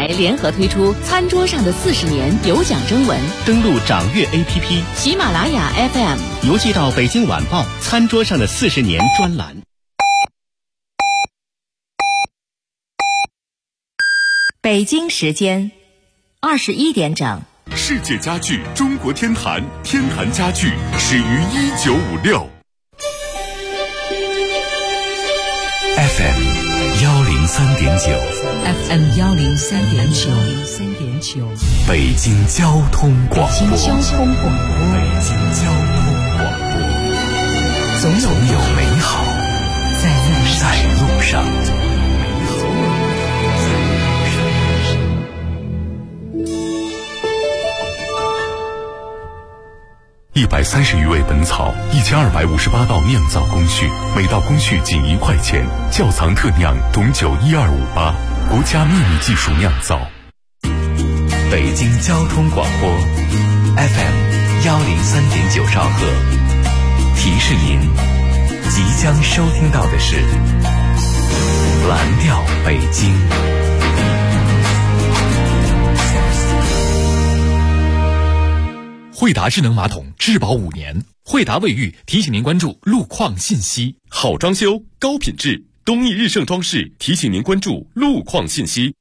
联合推出餐桌上的40年有奖征文， 登录掌阅 APP、 喜马拉雅 FM， 邮寄到北京晚报餐桌上的40年专栏。 北京时间21点整。 世界家具中国天坛，天坛家具始于1956。 FM 103.9 FM 103.9 北京交通广播。 北京交通广播。 北京交通广播。总有美好在路上。130余味本草，1258道酿造工序，每道工序仅1块钱。窖藏特酿董酒12588，国家秘密技术酿造。北京交通广播 FM 103.9兆赫，提示您，即将收听到的是蓝调北京。 惠达智能马桶质保5年，惠达卫浴提醒您关注路况信息。好装修，高品质，东益日盛装饰提醒您关注路况信息。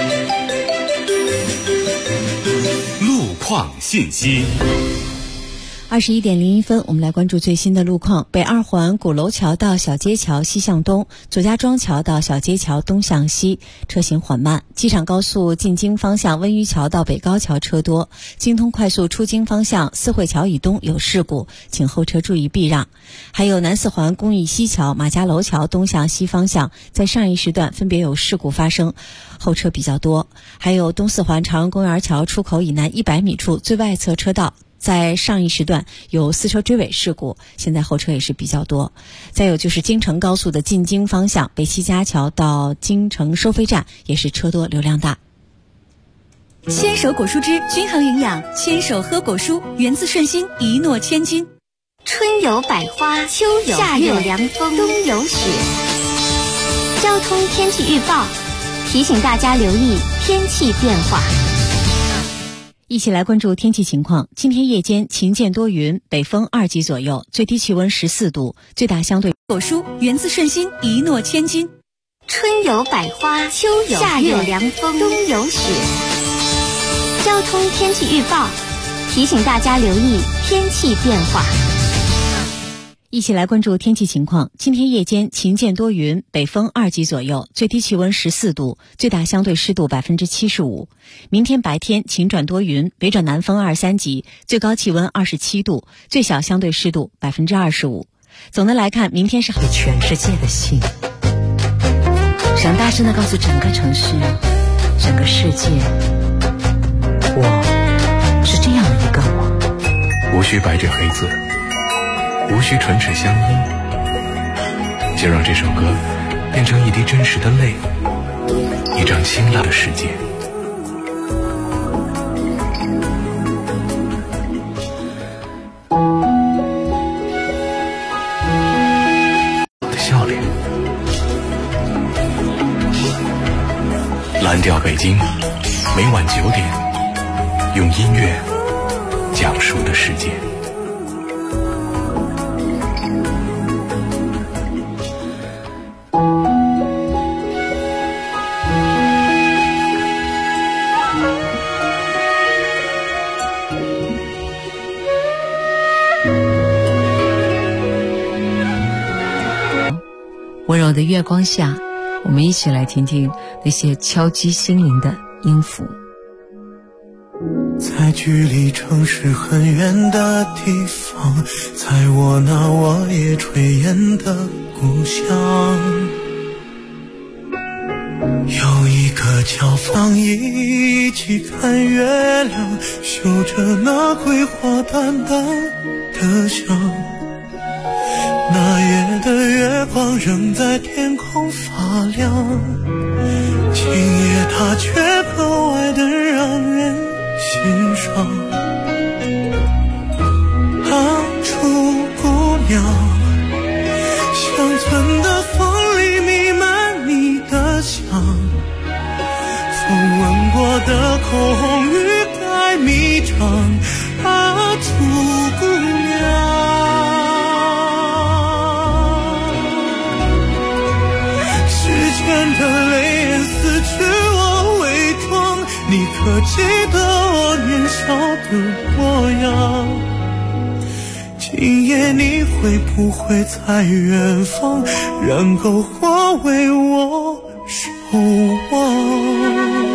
路况信息。 21点01分，我们来关注最新的路况。北二环鼓楼桥到小街桥西向东，左家庄桥到小街桥东向西，车行缓慢。机场高速进京方向温榆桥到北高桥车多，京通快速出京方向四惠桥以东有事故，请后车注意避让。还有南四环公益西桥马家楼桥东向西方向，在上一时段分别有事故发生，后车比较多。还有东四环朝阳公园桥出口以南100米处最外侧车道，在上一时段有4车追尾事故，现在后车也是比较多。再有就是京承高速的进京方向北七家桥到京承收费站也是车多流量大。 牵手果蔬汁均衡营养，牵手喝果蔬，源自顺心，一诺千金。 春有百花，秋有夏有凉风，冬有雪。交通天气预报提醒大家留意天气变化。 一起来关注天气情况。今天夜间晴间多云，北风2级左右，最低气温14度，最大相对果蔬源自顺心，一诺千金。 春有百花，秋有夏有凉风，冬有雪。交通天气预报提醒大家留意天气变化。 一起来关注天气情况。今天夜间晴间多云，北风2级左右，最低气温14度，最大相对湿度75%。明天白天晴转多云，北转南风2、3级，最高气温27度，最小相对湿度25%。总的来看，明天是全世界的信，想大声地告诉整个城市，整个世界，我是这样的一个我。 无需白纸黑字，无需唇齿相依，就让这首歌变成一滴真实的泪，一张清亮的世界。的笑脸，蓝调北京，每晚9点，用音乐讲述的世界。 温柔的月光下，我们一起来听听那些敲击心灵的音符。 在距离城市很远的地方，在我那瓦叶炊烟的故乡，有一个桥坊，一起看月亮，嗅着那桂花淡淡的香。那夜的月光仍在天空发亮，今夜它却格外的让人欣赏。当初姑娘，乡村的风里弥漫你的香，风吻吻过的口红欲盖弥彰啊，楚姑娘。时间的泪眼撕去我伪装，你可记得我年少的模样？今夜你会不会在远方，燃篝火为我守望？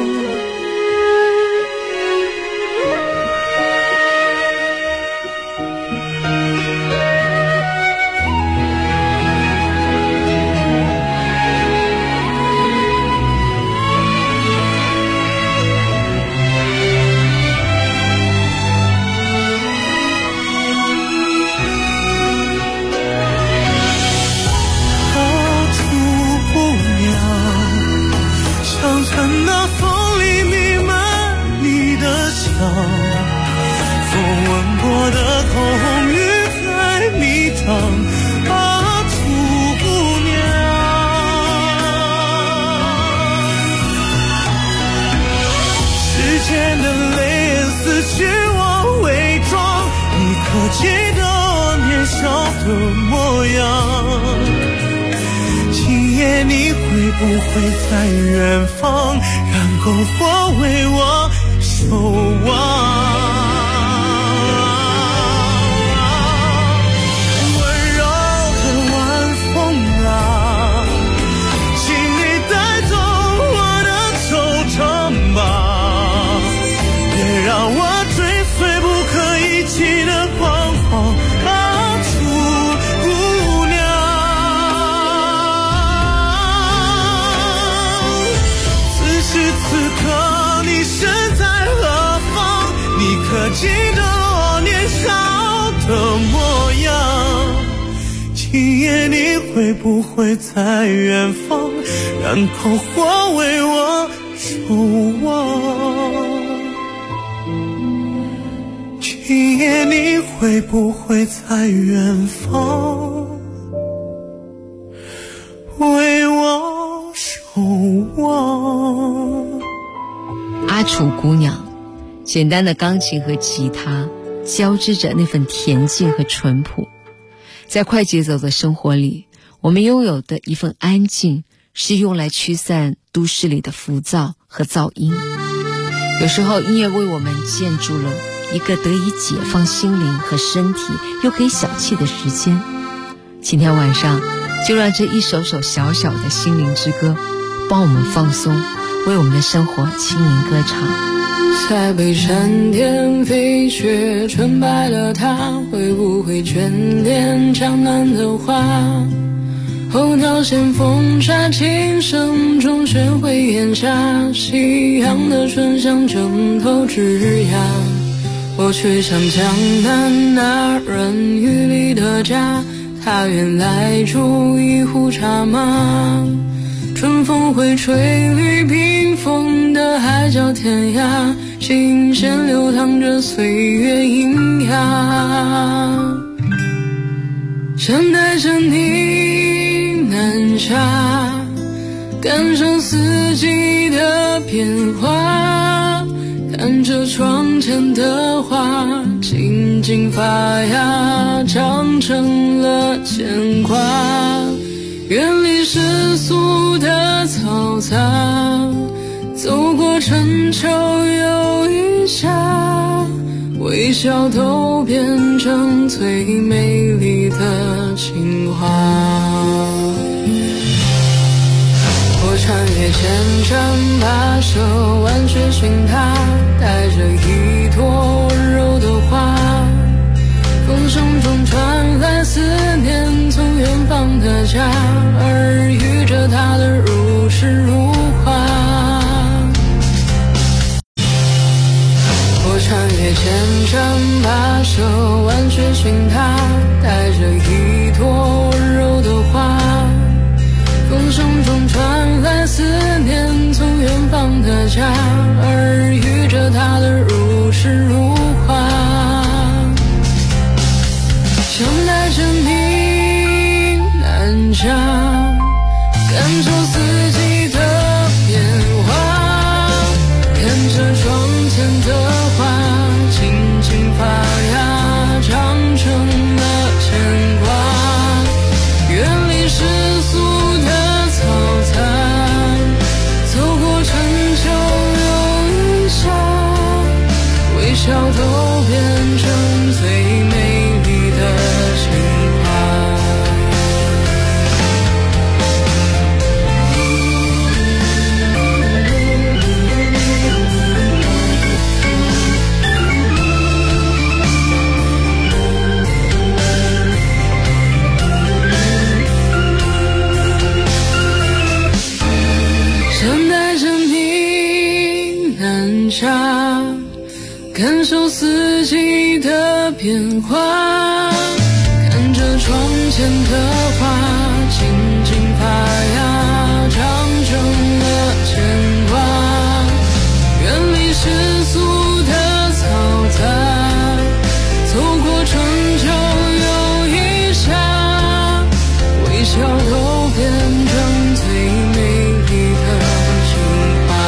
记得我年少的模样，今夜你会不会在远方，燃篝火为我守望？温柔的晚风啊，请你带走我的惆怅吧，别让我追随不可一起的狂啊，楚姑娘。此时此刻你身在何方？你可记得我年少的模样？今夜你会不会在远方，燃篝火为我守望？今夜你会不会在远方，为我守望？ 阿楚姑娘，简单的钢琴和吉他交织着那份恬静和淳朴。在快节奏的生活里，我们拥有的一份安静，是用来驱散都市里的浮躁和噪音。有时候音乐为我们建筑了一个得以解放心灵和身体又可以小憩的时间。今天晚上就让这一首首小小的心灵之歌帮我们放松，为我们的生活轻盈歌唱。 在北山巅飞雪，纯白了它，会不会眷恋江南的花？候鸟衔风沙，琴声中学会檐下，夕阳的醇香蒸透枝桠。我却想江南那人雨里的家，他原来煮一壶茶吗？春风会吹绿屏风的海角天涯，琴弦流淌着岁月喑哑。想带着你南下，感受四季的变化，看着窗前的花静静发芽，长成了牵挂。远离世俗的嘈杂，走过春秋又一夏，微笑都变成最美丽的情话。我穿越千山跋涉，万水寻他，带着一朵温柔的花。风声中传来思念从远方的家，耳语着他的如诗如画。我穿越千山跋涉，万水寻他，带着一朵温柔的花。风声中传来思念从远方的家，耳语着他的如诗如画。想带着你南下，感受四季的变化，看南下，感受四季的变化，看着窗前的花静静发芽，长成了牵挂，远离世俗的嘈杂，走过春秋又一夏，微笑都变成最美丽的情话，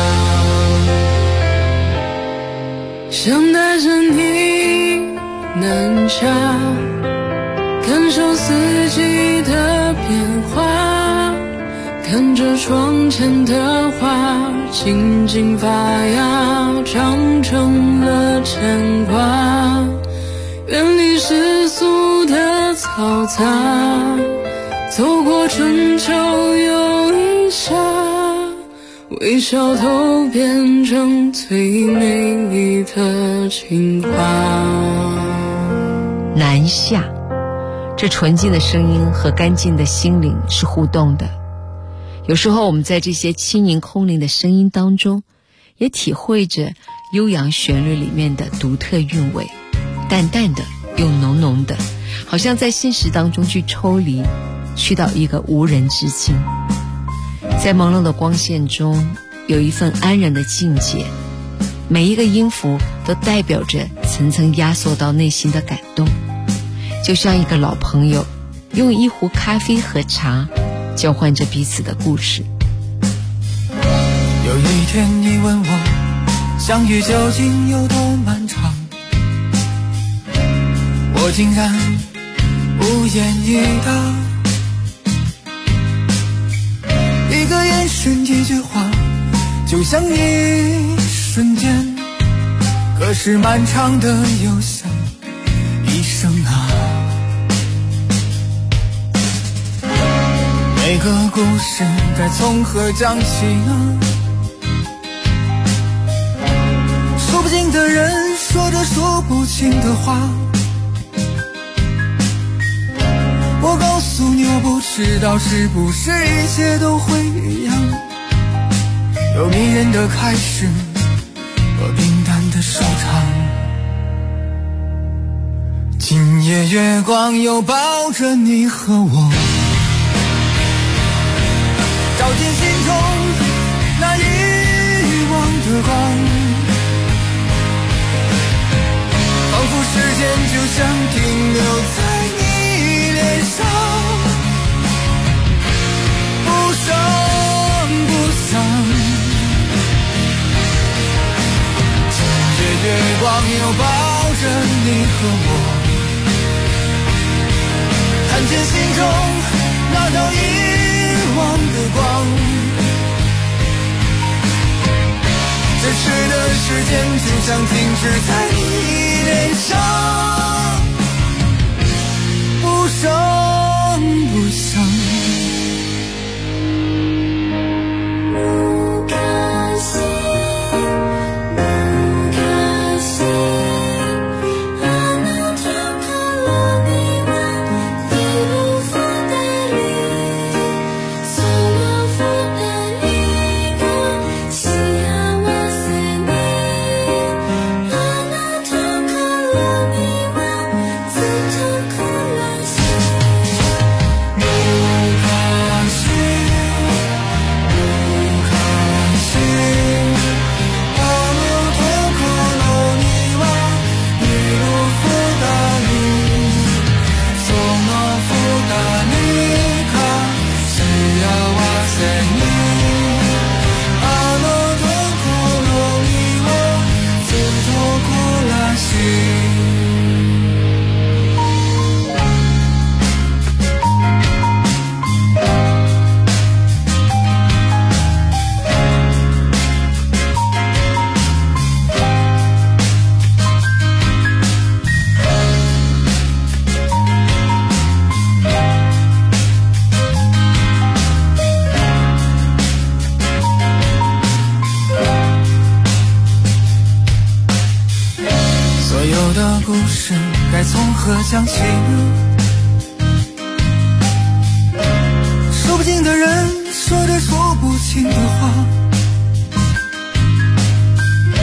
想带着你南下，感受四季的变化，看着窗前的花静静发芽，长成了牵挂，远离世俗的嘈杂，走过春秋又一夏，微笑都变成最美丽的情话。 南下，这纯净的声音和干净的心灵是互动的。有时候我们在这些轻盈空灵的声音当中，也体会着悠扬旋律里面的独特韵味，淡淡的又浓浓的，好像在现实当中去抽离，去到一个无人之境。在朦胧的光线中，有一份安然的境界，每一个音符都代表着层层压缩到内心的感动，就像一个老朋友用一壶咖啡和茶交换着彼此的故事。 有一天你问我相遇究竟有多漫长，我竟然无言以答，一个眼神一句话，就像一瞬间，可是漫长的又像一生啊。每个故事该从何讲起呢？说不尽的人说着说不清的话，我告诉你，我不知道是不是一切都会一样，有迷人的开始和平淡的收场。今夜月光又抱着你和我，照进心中那遗忘的光，仿佛时间就像停留在你脸上，不声不响。今夜月光又抱着你和我，看见心中那道遗忘的光，这时的时间就像停止在你脸上，不声不响。想起说不尽的人说着说不清的话，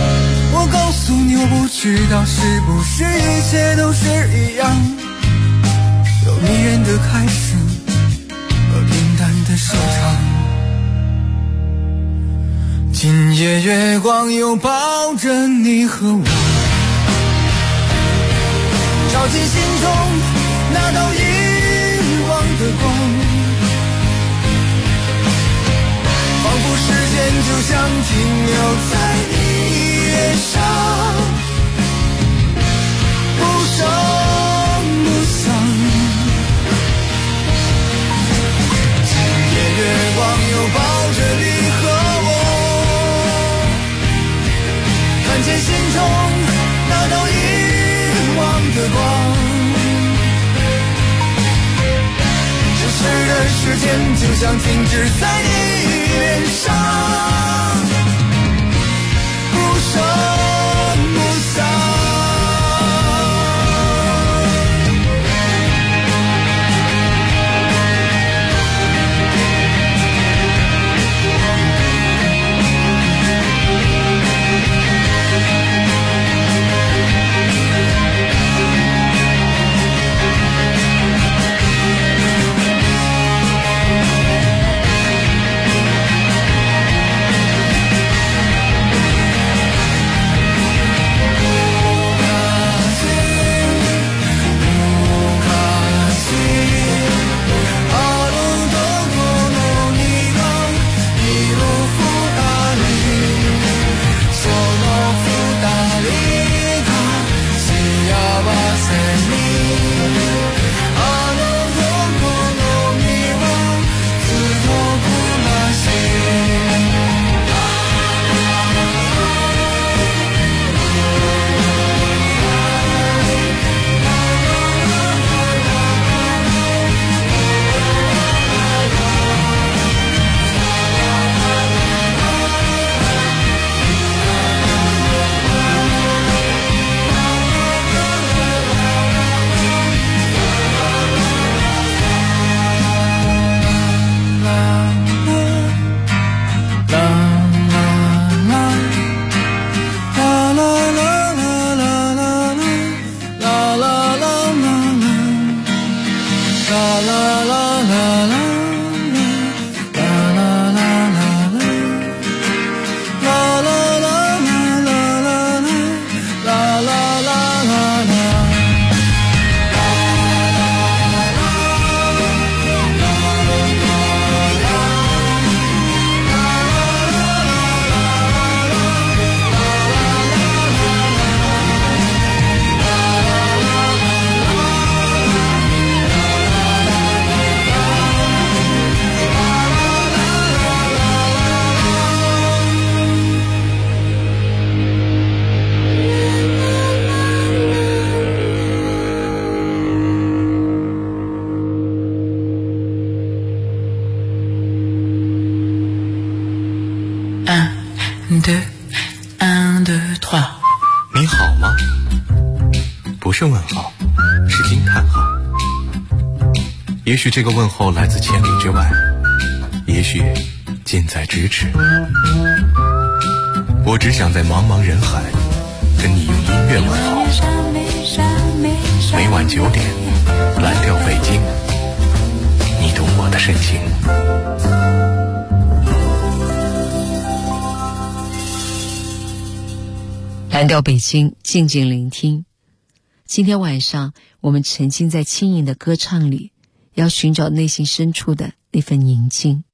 知道是不是一切都是一样，有迷人的开始和平淡的收场。今夜月光拥抱着你和我，照进心中那道遗忘的光，仿佛时间就像停留在你脸上，不声不响。今夜月光拥抱着你和我，看见心中那道遗忘的光，消失的时间就像停止在你脸上，不声不响。 你好吗？不是问号，是惊叹号。也许这个问候来自千里之外，也许近在咫尺。我只想在茫茫人海跟你用音乐问候。每晚9点，蓝调北京，你懂我的深情。 蓝调北京，静静聆听。今天晚上我们沉浸在轻盈的歌唱里，要寻找内心深处的那份宁静。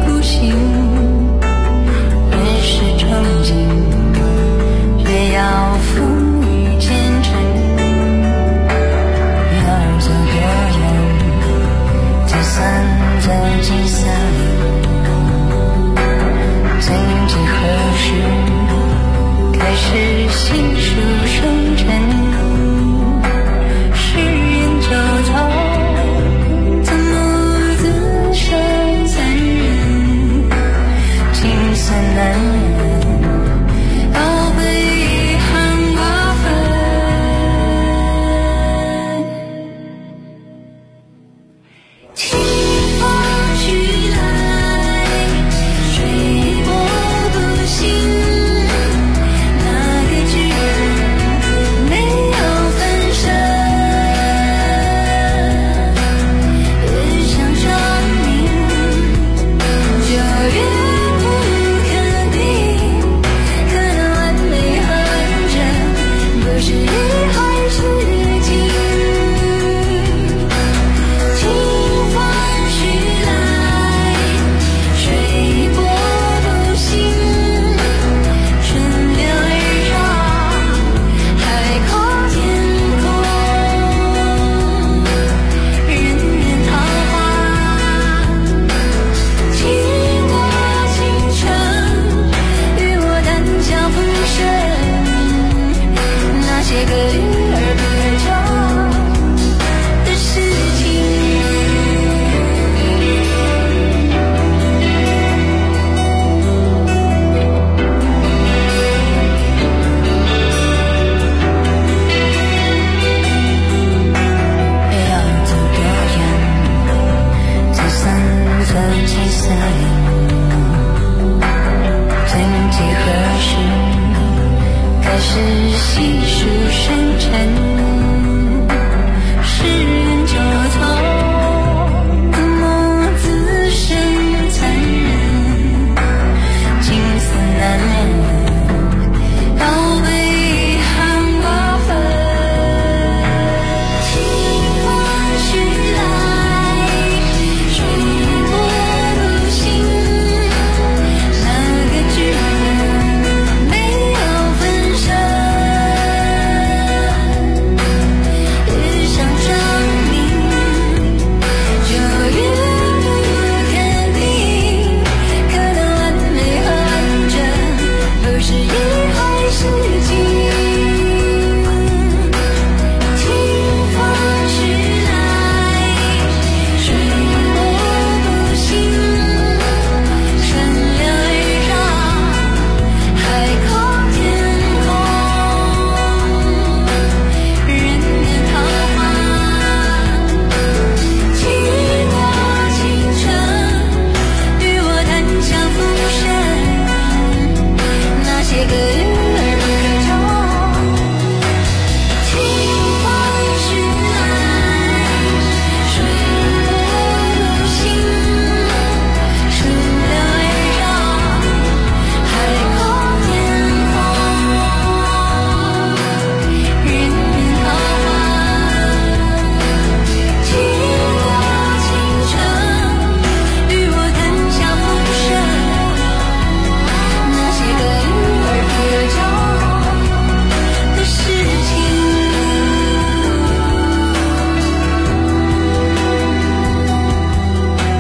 要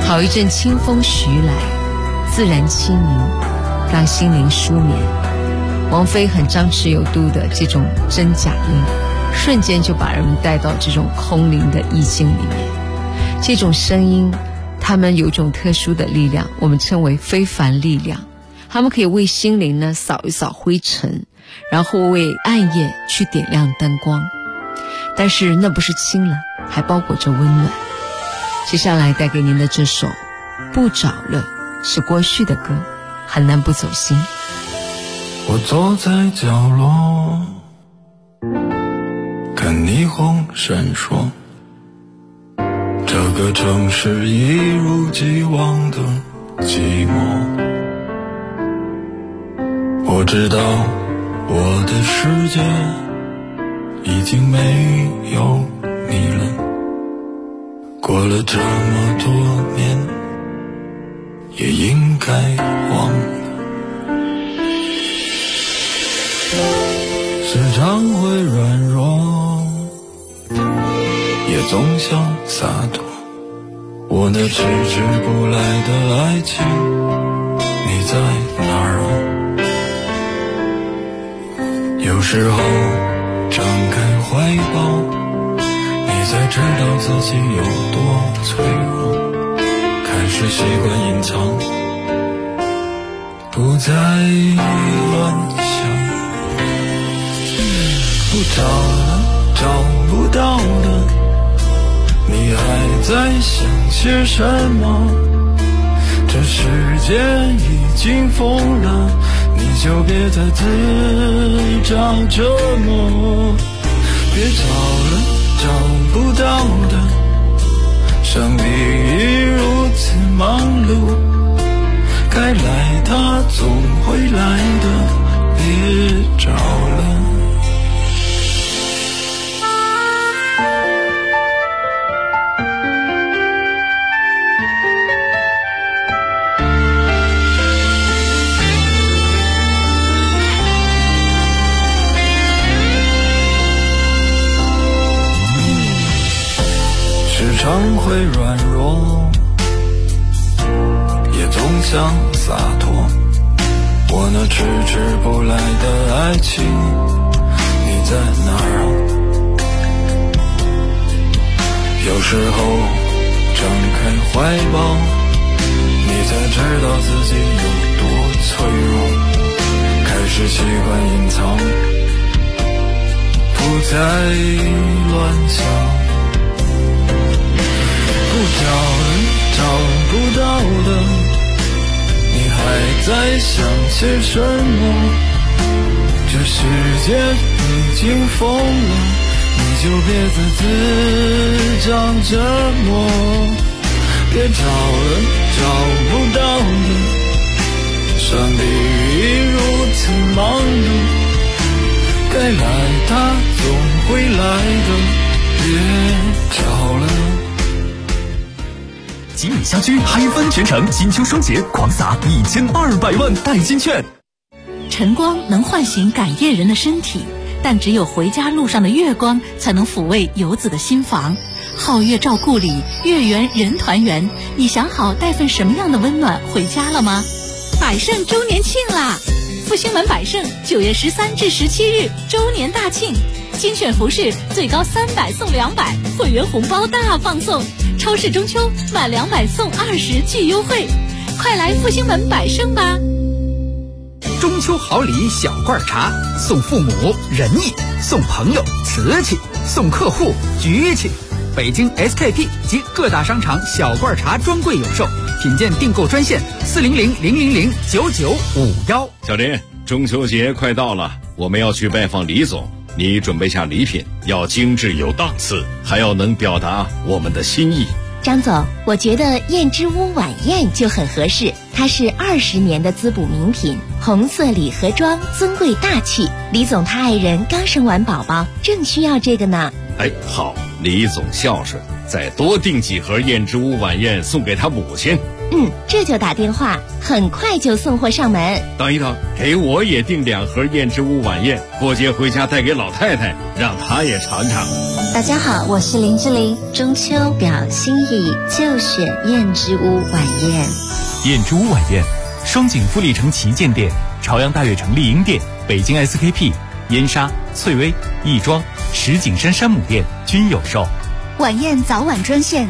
好一阵清风徐来，自然清明，让心灵舒眠。王菲很张弛有度的这种真假音，瞬间就把人们带到这种空灵的意境里面。这种声音，它们有一种特殊的力量，我们称为非凡力量。它们可以为心灵呢扫一扫灰尘，然后为暗夜去点亮灯光。但是那不是清冷，还包裹着温暖。接下来带给您的这首《不找了》是郭旭的歌，很难不走心。 我坐在角落，看霓虹闪烁，这个城市一如既往的寂寞。我知道我的世界已经没有你了，过了这么多年，也应该忘了。时常会软弱，也总想洒脱。我那迟迟不来的爱情，你在哪儿啊？有时候张开怀抱，你才知道自己有多脆弱。开始习惯隐藏，不再乱想。不找了，找不到的，你还在想些什么？这世界已经疯了，你就别再自找折磨。别找了，找不到的，上帝已如此忙碌，该来他总会来的，别找了。常会软弱，也总想洒脱。我那迟迟不来的爱情，你在哪儿啊？有时候张开怀抱，你才知道自己有多脆弱。开始习惯隐藏，不再乱想。不找了，找不到的，你还在想些什么？这世界已经疯了，你就别再自找折磨。别找了，找不到的，上帝已如此忙碌，该来他总会来的，别找了。 吉米家居嗨翻全城，金秋双节狂撒1200万代金券。 晨光能唤醒赶夜人的身体，但只有回家路上的月光才能抚慰游子的心房。皓月照故里，月圆人团圆。你想好带份什么样的温暖回家了吗？百盛周年庆啦！复兴门百盛9月13至17日周年大庆，精选服饰最高300送200，会员红包大放送。超市中秋满200送20巨优惠，快来复兴门百盛吧！ 中秋好礼小罐茶，送父母仁义，送朋友瓷器，送客户局气。北京 SKP 及各大商场小罐茶专柜有售，品鉴订购专线400-000-9951。 小林，中秋节快到了，我们要去拜访李总，你准备下礼品，要精致有档次，还要能表达我们的心意。 张总，我觉得燕之屋晚宴就很合适，它是20年的滋补名品，红色礼盒装，尊贵大气。李总他爱人刚生完宝宝，正需要这个呢。 哎，好，李总孝顺，再多订几盒燕之屋晚宴送给他母亲。 这就打电话，很快就送货上门。 等一等，给我也订2盒燕之屋晚宴，过节回家带给老太太，让她也尝尝。 大家好，我是林志玲，中秋表心意就选燕之屋晚宴。 燕之屋晚宴，双井富力城旗舰店、朝阳大悦城丽婴店、北京 SKP、燕莎、翠微、亦庄、石景山山姆店均有售。 晚宴早晚专线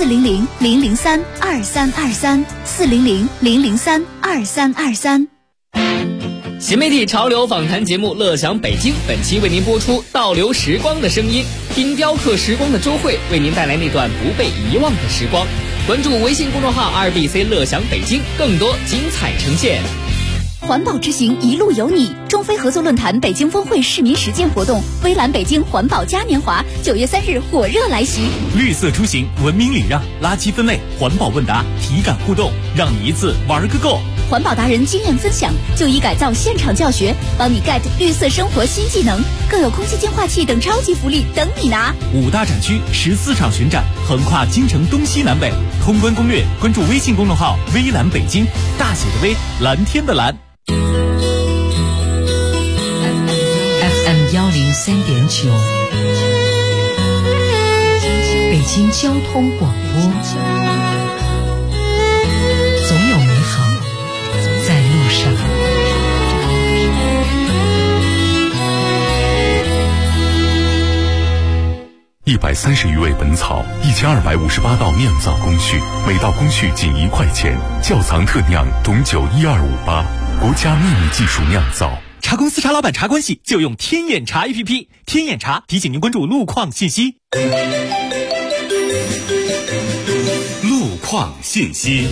400-003-2323，400-003-2323。 新媒体潮流访谈节目《乐享北京》，本期为您播出倒流时光的声音，听雕刻时光的周慧为您带来那段不被遗忘的时光。关注微信公众号2BC 乐享北京，更多精彩呈现。 环保之行一路有你，中非合作论坛北京峰会市民实践活动，微蓝北京环保嘉年华9月3日火热来袭。 绿色出行，文明礼让，垃圾分类，环保问答，体感互动，让你一次玩个够。 环保达人经验分享，就医改造现场教学，帮你 get 绿色生活新技能，更有空气净化器等超级福利等你拿。 5大展区14场巡展，横跨京城东西南北。通关攻略，关注微信公众号微蓝北京，大写的微，蓝天的蓝。 FM 103.9，北京交通广播，总有美好在路上。 130余味本草，1258道酿造工序，每道工序仅1块钱。窖藏特酿董酒12588，国家秘密技术酿造。 茶公司茶老板茶关系就用天眼茶 APP， 天眼茶提醒您关注路况信息。 路况信息。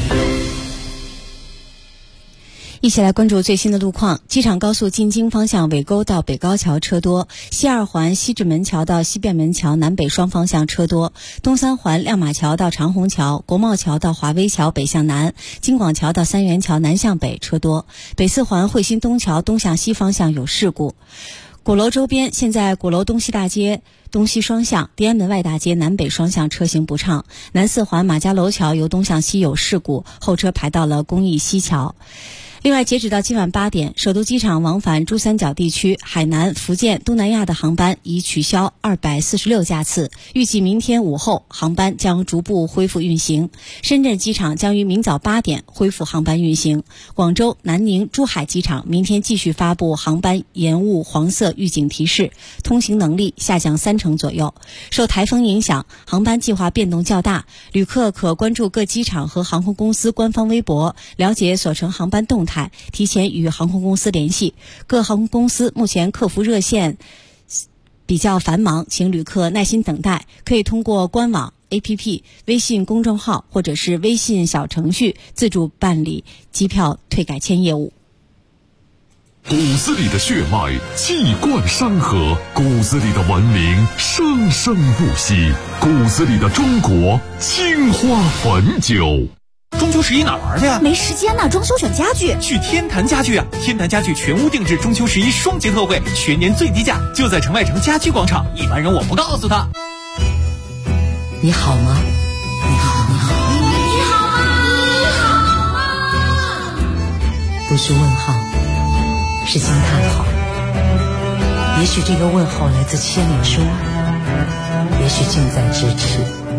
一起来关注最新的路况。机场高速进京方向尾沟到北高桥车多，西二环西直门桥到西便门桥南北双方向车多，东三环亮马桥到长虹桥、国贸桥到华威桥北向南、京广桥到三元桥南向北车多，北四环汇鑫东桥东向西方向有事故。鼓楼周边，现在鼓楼东西大街东西双向、天安门外大街南北双向车行不畅，南四环马家楼桥由东向西有事故，后车排到了公益西桥。另外，截止到今晚8点，首都机场往返珠三角地区、海南、福建、东南亚的航班已取消246架次，预计明天午后航班将逐步恢复运行。深圳机场将于明早8点恢复航班运行。广州、南宁、珠海机场明天继续发布航班延误黄色预警提示，通行能力下降30%左右。受台风影响，航班计划变动较大，旅客可关注各机场和航空公司官方微博，了解所乘航班动态，提前与航空公司联系。各航空公司目前客服热线比较繁忙，请旅客耐心等待，可以通过官网、APP、微信公众号或者是微信小程序自主办理机票退改签业务。 骨子里的血脉气贯山河，骨子里的文明生生不息，骨子里的中国青花汾酒。 中秋11哪玩去啊？ 没时间呢，装修选家具。 去天坛家具啊！天坛家具全屋定制中秋11双节特惠，全年最低价，就在城外城家居广场。一般人我不告诉他。 你好吗？你好，你好， 你好吗？你好吗？ 不是问号，是惊叹号。也许这个问候来自千里之外，也许近在咫尺。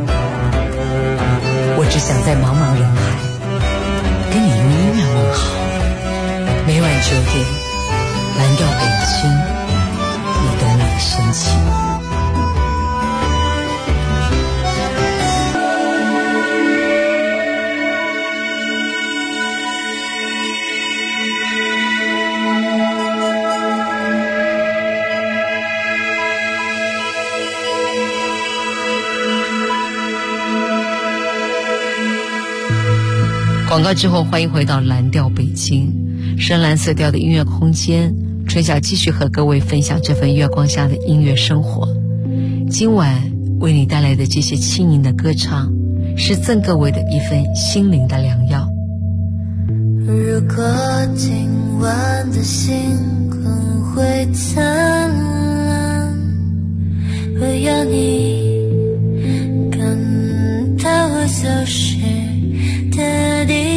我只想在茫茫人海跟你用音乐问好。每晚9点，蓝调北京，你懂我的深情。广告之后，欢迎回到蓝调北京，深蓝色调的音乐空间。春晓继续和各位分享这份月光下的音乐生活。今晚为你带来的这些轻盈的歌唱，是赠各位的一份心灵的良药。 如果今晚的星光会灿烂，我要你感到我消失的地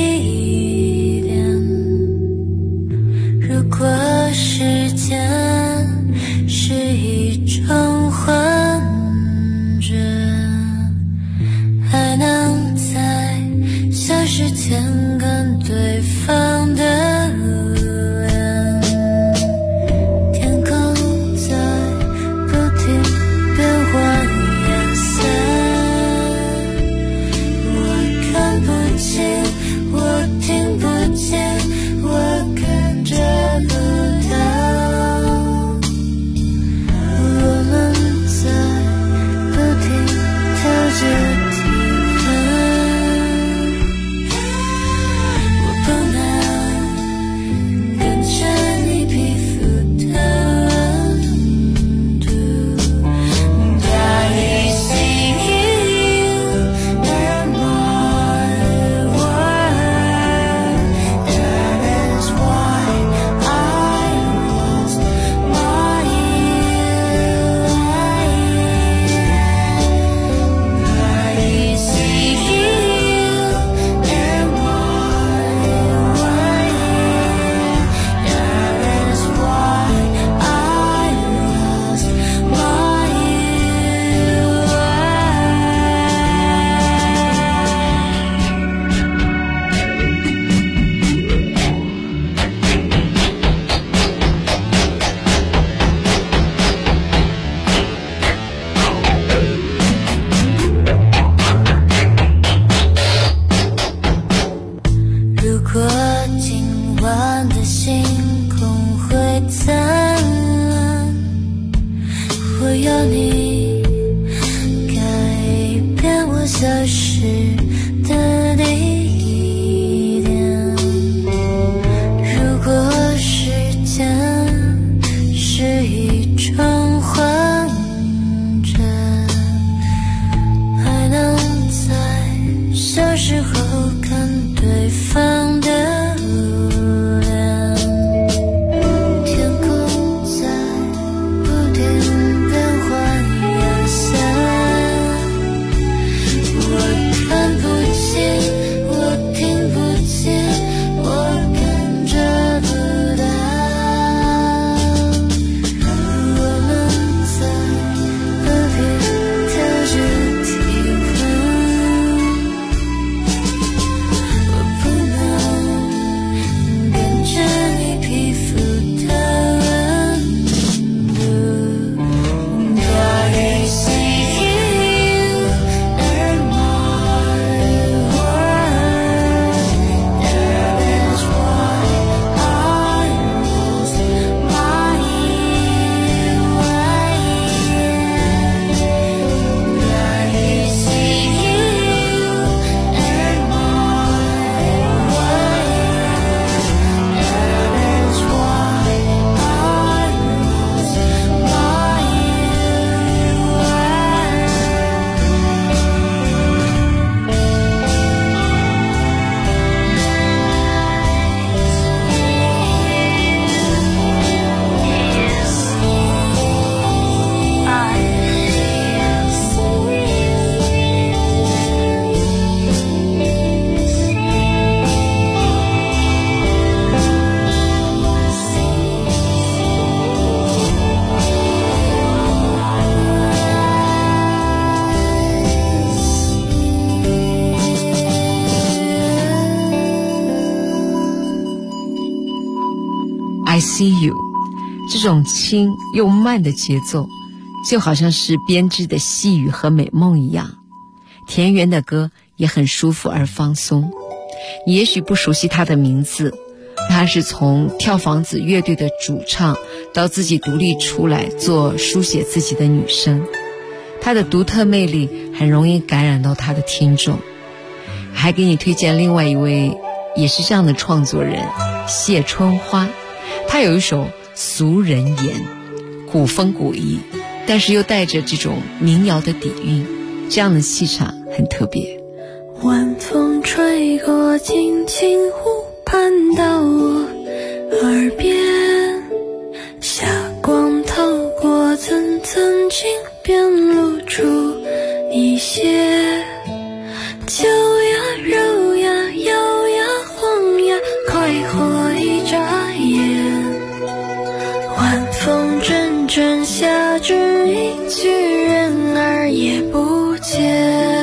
I see you， 这种轻又慢的节奏，就好像是编织的细雨和美梦一样。田园的歌也很舒服而放松。你也许不熟悉他的名字，他是从跳房子乐队的主唱到自己独立出来做书写自己的女生，他的独特魅力很容易感染到他的听众。还给你推荐另外一位也是这样的创作人，谢春花。他有一首俗人言，古风古意，但是又带着这种民谣的底蕴，这样的气场很特别。 晚风吹过金青湖畔到我耳边，霞光透过层层金边露出一些酒呀肉呀摇呀晃呀，快活一眨眼。晚风阵阵下只一句人儿也不见。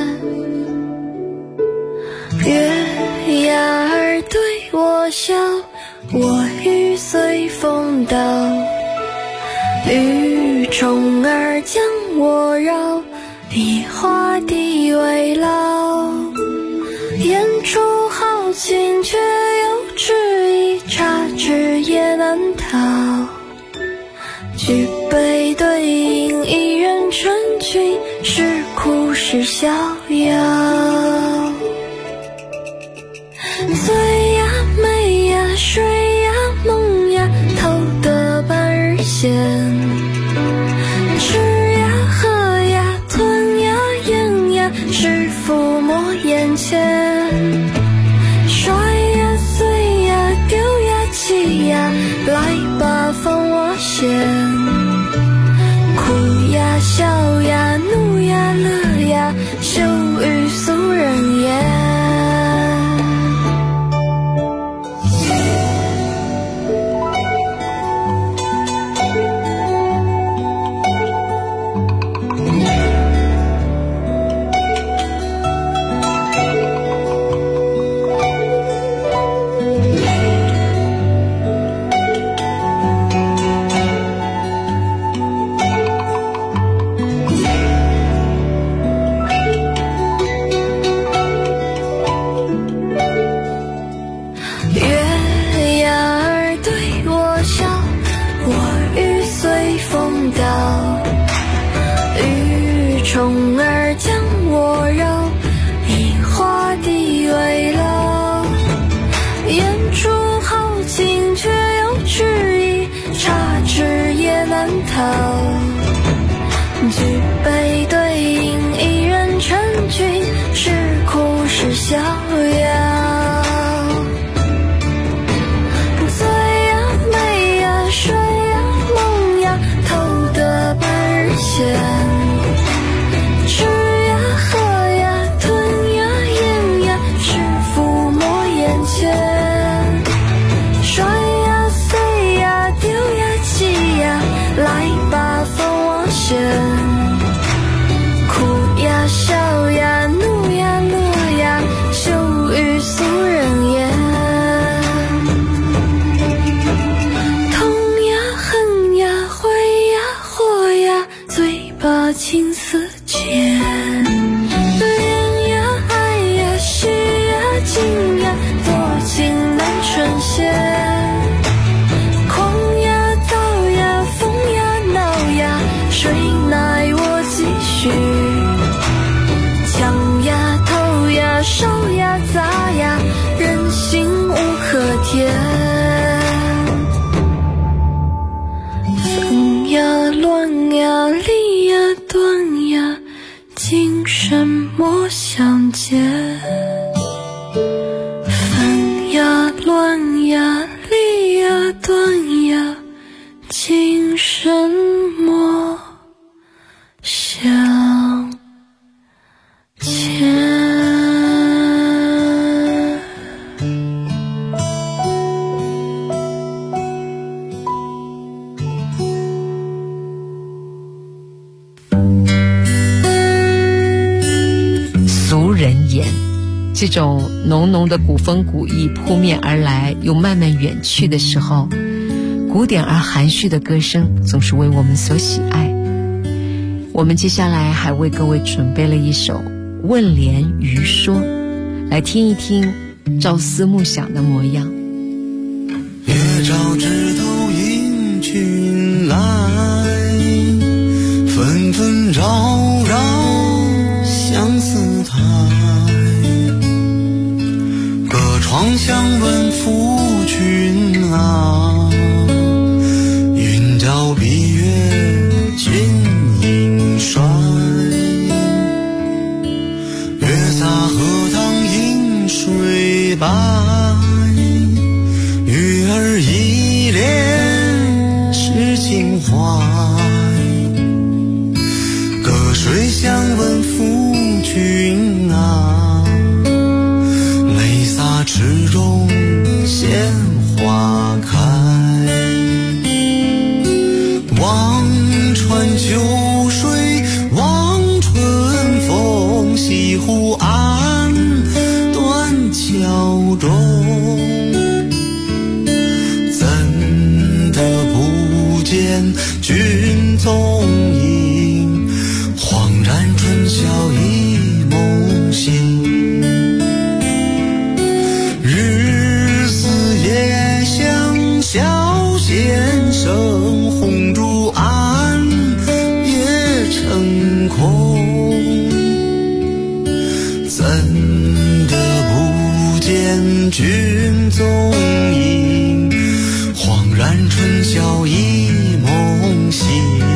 月牙儿对我笑，我欲随风倒。雨虫儿将我绕，以花地为牢。言出豪情却又迟疑，插枝也难逃。举杯对饮，一人成群，是哭是逍遥。醉呀美呀睡呀梦呀，偷得半日闲。吃呀喝呀吞呀咽呀，是抚摸眼前。摔呀碎呀丢呀弃呀，来吧放我先。哭呀笑呀怒呀乐呀，羞于俗人言。虫儿将我绕，以花地为牢。言出豪情却又迟疑，插枝也难逃。举杯对饮，一人成群，是哭是逍遥。醉呀美呀睡呀梦呀，偷得半日闲。哭呀笑呀怒呀乐呀，羞于俗人言。痛呀恨呀悔呀祸呀，嘴巴轻似剑。恋呀爱呀喜呀惊呀，多情难成仙。谁奈我继续，抢呀偷呀烧呀砸呀，人心无可填。分呀乱呀离呀断呀，今生莫相见。分呀乱呀离呀断呀，今生莫相见。 俗人言，这种浓浓的古风古意扑面而来又慢慢远去的时候， 古典而含蓄的歌声总是为我们所喜爱。我们接下来还为各位准备了一首《问莲余说》，来听一听朝思暮想的模样。 夜照枝头迎君来，纷纷扰扰相思台。隔窗相问夫君啊，云照碧月君影衰。月洒荷塘映水白，鱼儿一帘诗情怀。隔水相问夫君啊，泪洒池中鲜花开。望穿秋水望春风，西湖岸断桥中。怎得不见君踪影，恍然春宵一梦醒。日思夜想小先生，红烛暗夜成空。怎得不见君踪影，恍然春宵一梦醒。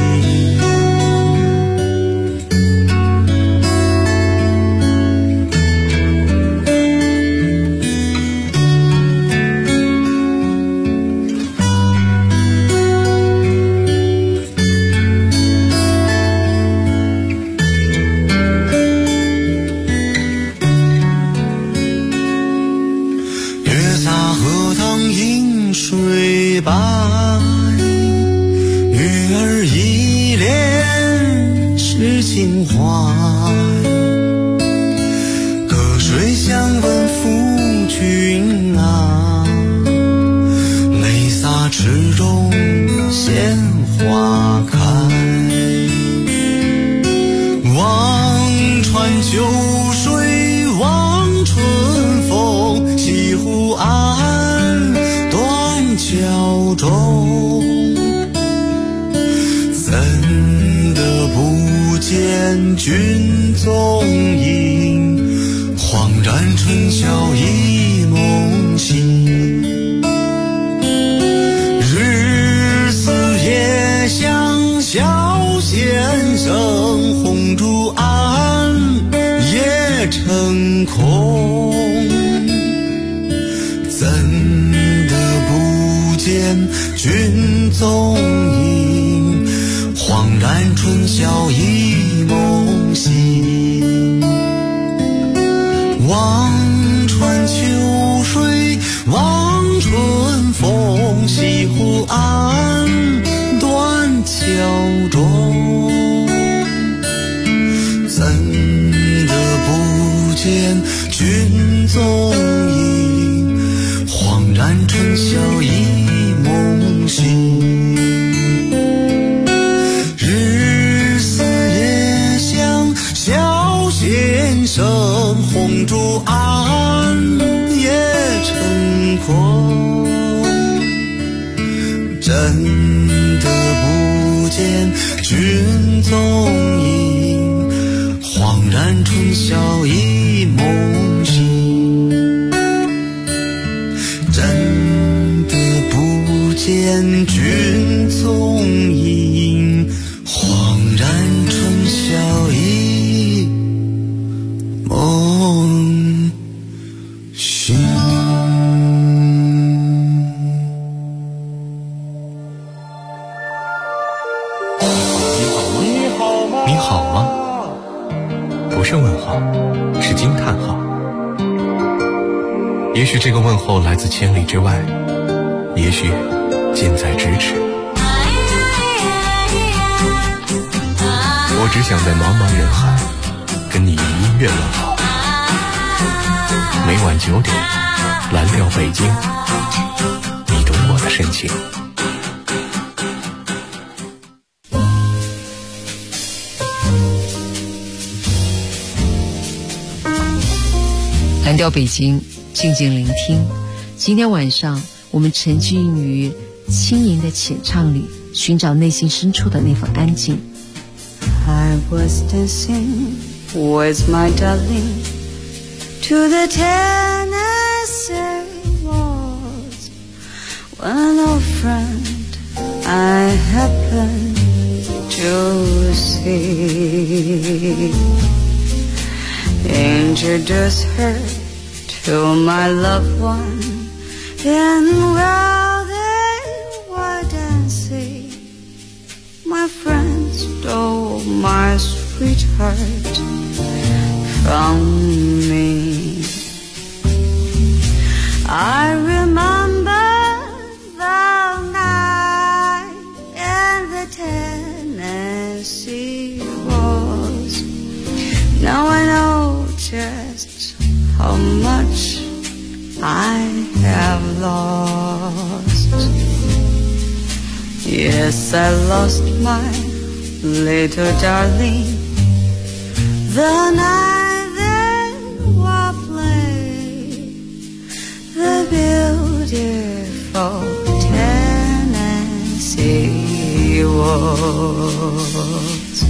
水白，鱼儿一帘诗情怀。隔水相问夫君啊，泪洒池中鲜花开。望穿秋水望春风，西湖岸桥中。怎得不见君踪影，恍然春宵一梦醒。日思夜想小先生，红烛暗夜成空。怎见君踪影，恍然春宵一梦醒。望穿秋水望春风，西湖岸断桥中。怎得不见君踪影，恍然春宵一梦醒。日思夜想小先生，红烛暗夜成空。怎得不见君踪影，恍然春宵一梦醒。怎得不见君踪影，恍然春宵一梦醒。 你好吗？不是问号，是惊叹号。也许这个问候来自千里之外，也许近在咫尺。我只想在茫茫人海跟你用音乐问好。每晚9点，蓝调北京，你懂我的深情。 蓝调北京，静静聆听。今天晚上我们沉浸于轻盈的浅唱里，寻找内心深处的那份安静。 I was dancing with my darling to the Tennessee waltz when an old friend I happened to see introduced her to my loved one, and while they were dancing, my friend stole my sweetheart from me. I remember the night in the Tennessee waltz. Now I know just how much I have lost. Yes, I lost my little darling the night they were playing the beautiful Tennessee waltz.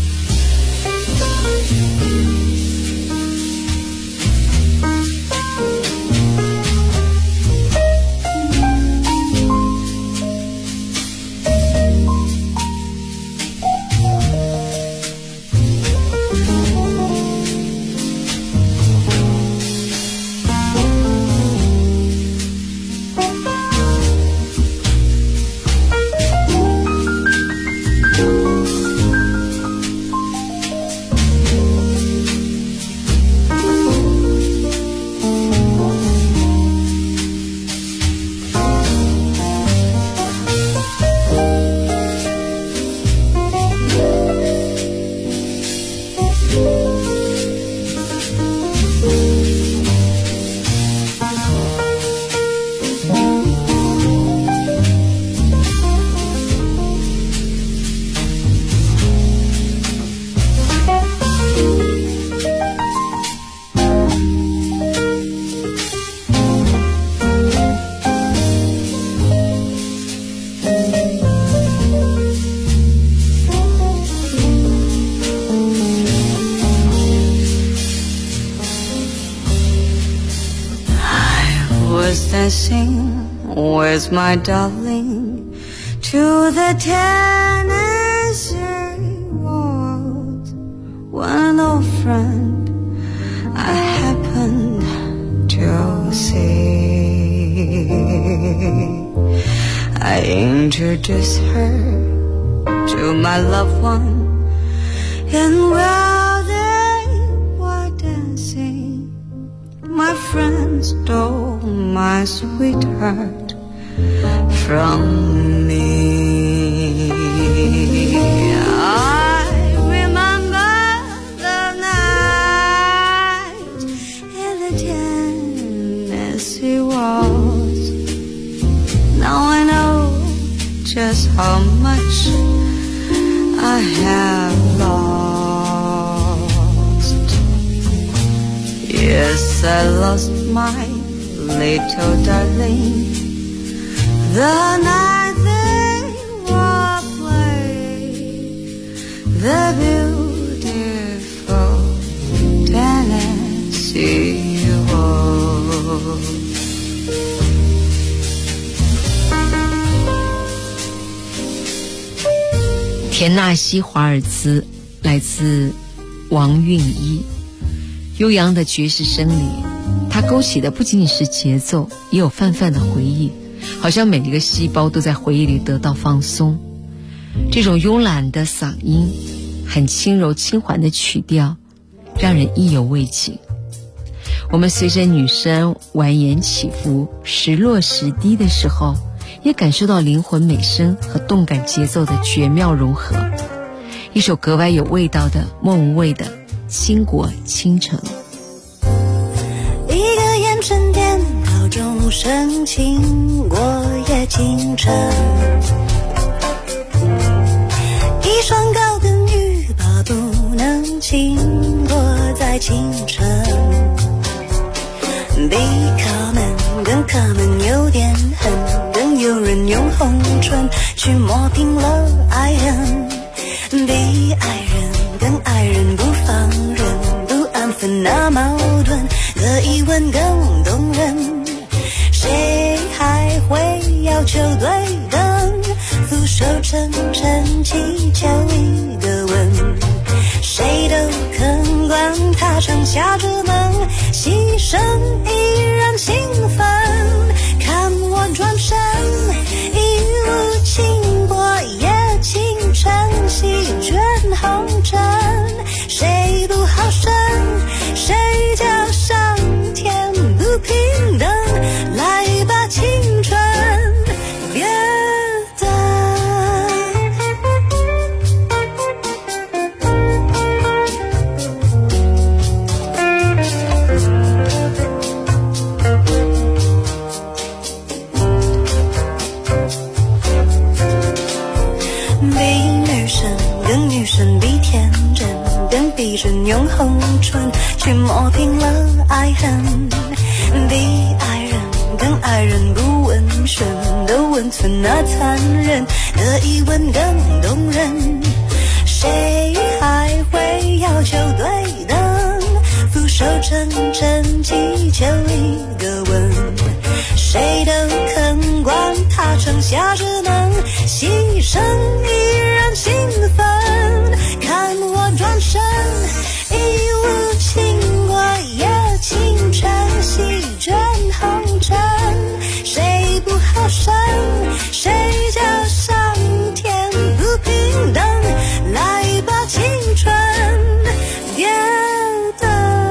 Dancing with my darling to the Tennessee waltz when an old friend I happened to see. I introduced her to my loved one, and while they were dancing, my friend stole my sweetheart from me. I remember the night in the Tennessee waltz. Now I know just how much I have lost. Yes, I lost my little darling the night they were playing the beautiful Tennessee waltz. 田纳西华尔兹来自王韵一，悠扬的爵士声里，它勾起的不仅仅是节奏，也有泛泛的回忆，好像每一个细胞都在回忆里得到放松。这种慵懒的嗓音，很轻柔轻缓的曲调，让人意犹未尽。我们随着女声蜿蜒起伏，时落时低的时候，也感受到灵魂美声和动感节奏的绝妙融合。一首格外有味道的莫文蔚的《倾国倾城》。 一个眼沉淀到众生倾国也倾城，一双高等欲罢不能倾国在倾城， 他们有点恨，更有人用红唇去磨平了爱恨。比爱人更爱人不放任，不安分那矛盾的疑问更动人。谁还会要求对等？俯首称臣祈求一个吻，谁都肯管他成下之能，牺牲依然兴奋。看我转身，一路经过夜清晨，席卷红尘，谁不好生？谁叫上天不平等？来吧青春，别等。女生比天真，更逼人用红唇去磨平了爱恨。比爱人更爱人不温顺的温存那残忍的疑问更动人。谁还会要求对等？俯首称臣祈求一个吻，谁都肯管他成下之能，牺牲依然兴奋。看我转身，一路经过夜清晨，席卷红尘，谁不好生？谁叫上天不平等？来吧青春，别等。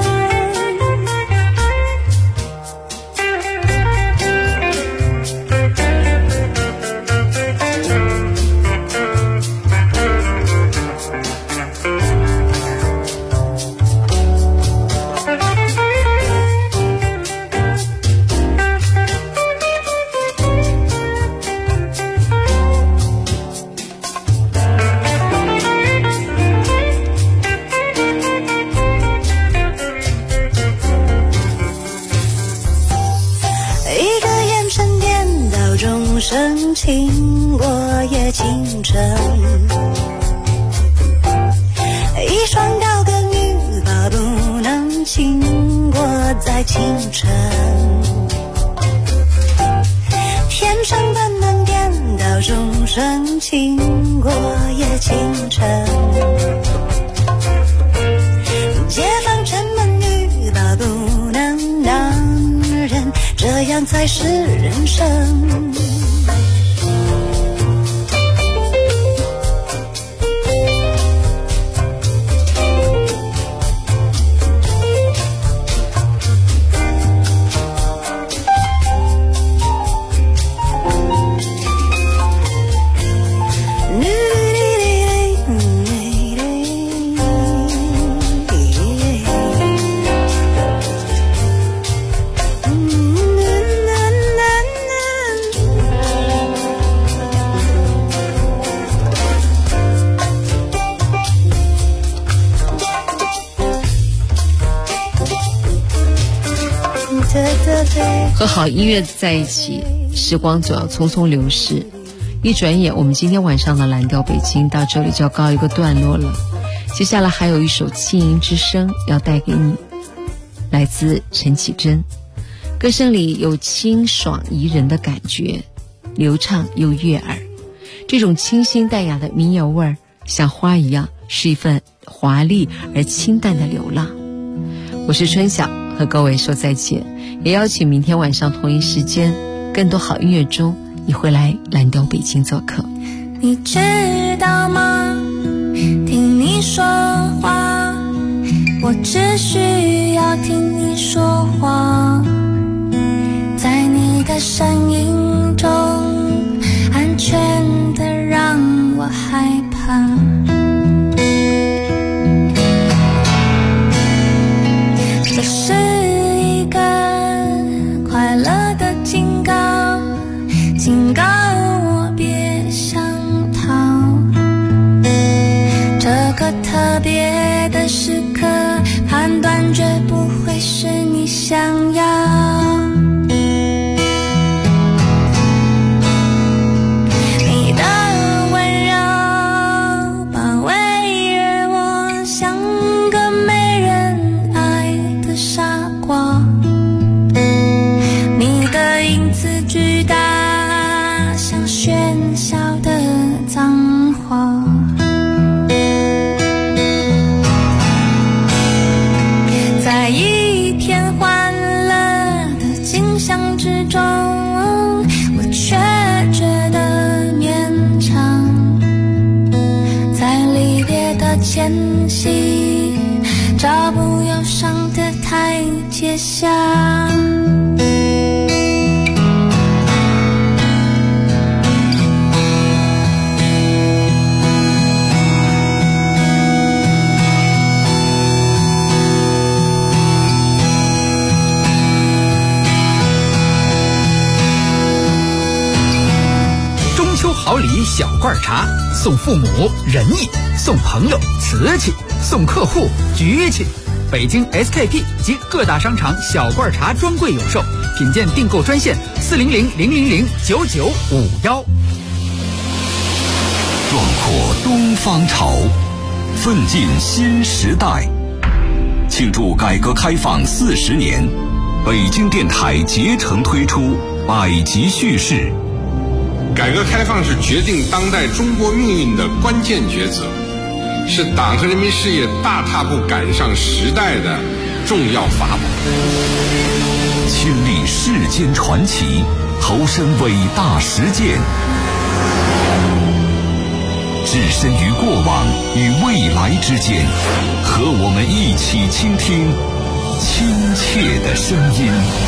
深情过夜清晨，一双高跟羽发不能倾国在清晨，天上本能颠倒众生情过夜清晨，解放沉闷羽发不能让人，这样才是人生。 和好音乐在一起，时光总要匆匆流逝，一转眼我们今天晚上的蓝调北京到这里就要告一个段落了。接下来还有一首轻吟之声要带给你，来自陈绮贞，歌声里有清爽宜人的感觉，流畅又悦耳，这种清新淡雅的民谣味儿像花一样，是一份华丽而清淡的流浪。我是春晓，和各位说再见，也邀请明天晚上同一时间更多好音乐中你会来蓝调北京做客。 你知道吗，听你说话，我只需要听你说话，在你的声音中安全的让我害怕，这是一个快乐的警告，警告我别想逃，这个特别的时刻，判断绝不会是你想要。 之中，我却觉得勉强。在离别的间隙，找不忧伤的台阶下。 好礼小罐茶，送父母仁义，送朋友瓷器，送客户局气。北京 SKP 及各大商场小罐茶专柜有售，品鉴订购专线400-000-9951。 壮阔东方潮，奋进新时代。庆祝改革开放40年，北京电台竭诚推出百集叙事。 改革开放是决定当代中国命运的关键抉择，是党和人民事业大踏步赶上时代的重要法宝。 亲历世间传奇，投身伟大实践，置身于过往与未来之间，和我们一起倾听亲切的声音。